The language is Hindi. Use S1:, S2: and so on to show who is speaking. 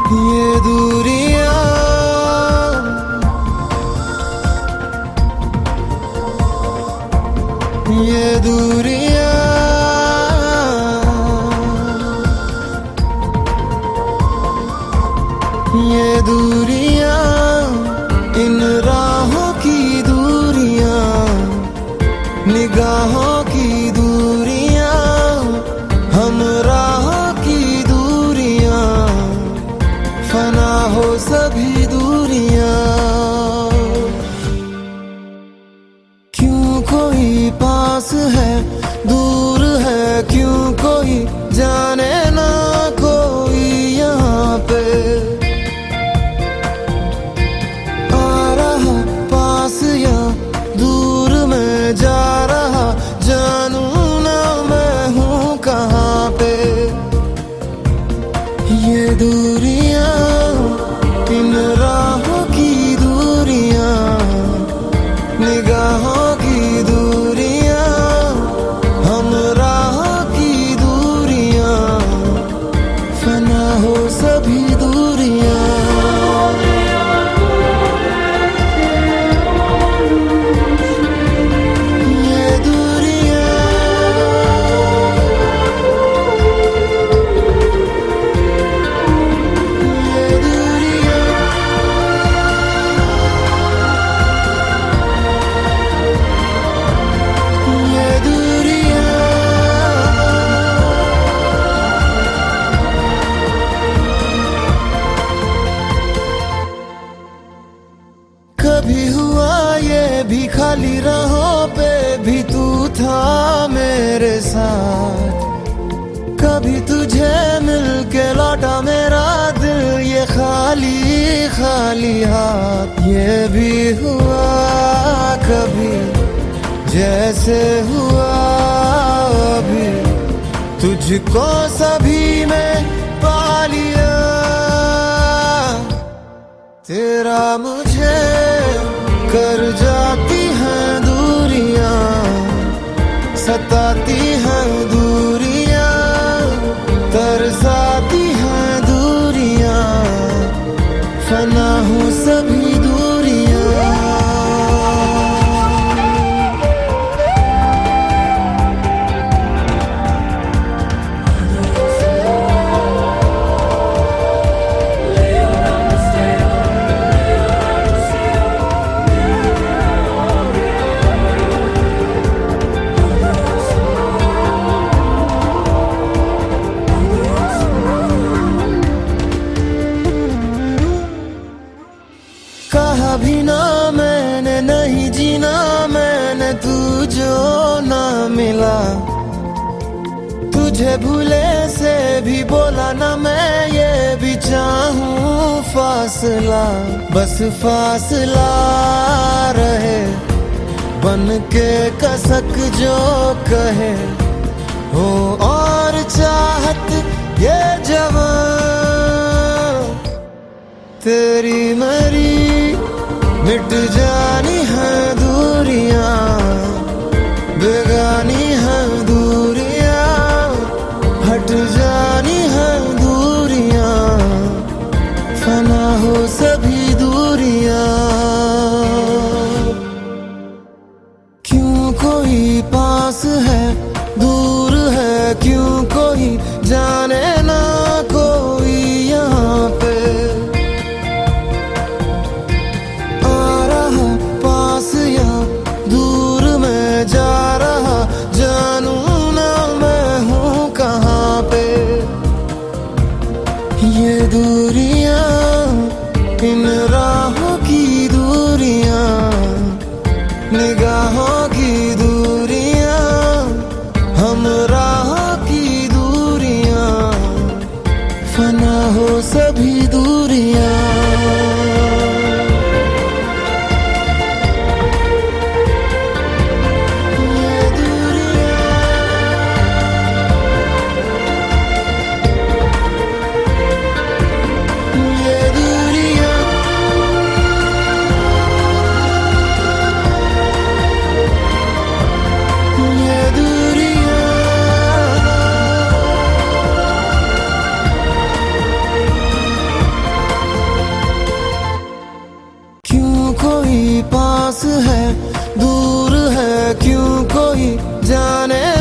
S1: ये दूरियां, ये दूरियां, ये दूरियां, इन राहों की दूरियां, निगाहों की दूरियां, हम राहों की दूरियां, फना हो सभी दूरियां। क्यों कोई पास है दूर है, क्यों कोई जाने ना कोई यहाँ पे आ रहा पास या दूर में जा रहा, जानू ना मैं हूँ कहाँ पे। ये दूरियां, इन राहों की दूरियां, निगाहों की दूरियां, हम राहों की दूरियां, फना हो सभी दूरियां। कभी हुआ ये भी खाली राहों पे भी तू था मेरे साथ, कभी तुझे मिलके लौटा मेरा दिल ये खाली खाली हाथ। ये भी हुआ कभी जैसे हुआ अभी, तुझको सभी में पा लिया, तेरा मुझे कर जाती हैं दूरियां, सताती हैं दूरियां, तरसाती हैं दूरियां, फना हूँ सभी दूरियां। कहा भी ना मैंने नहीं जीना मैंने, तू जो ना मिला, तुझे भूले से भी बोला ना मैं, ये भी चाहूं फासला, बस फासला रहे बन के कसक जो कहे हो, और चाहत ये जवान तेरी मरी मिट जानी है दूरियां, बेगानी है दूरियां, हट जानी है दूरियां, फना हो सभी दूरियां। क्यों कोई पास है दूर है, क्यों कोई जाने ना कोई यहाँ पे दूर में जा रहा, जानू ना मैं हूँ कहाँ पे। ये दूरियां, इन राहों की दूरियां, निगाहों की दूरियां, हम राहों की दूरियां, फना हो सभी दूरियां। पास है दूर है क्यों कोई जाने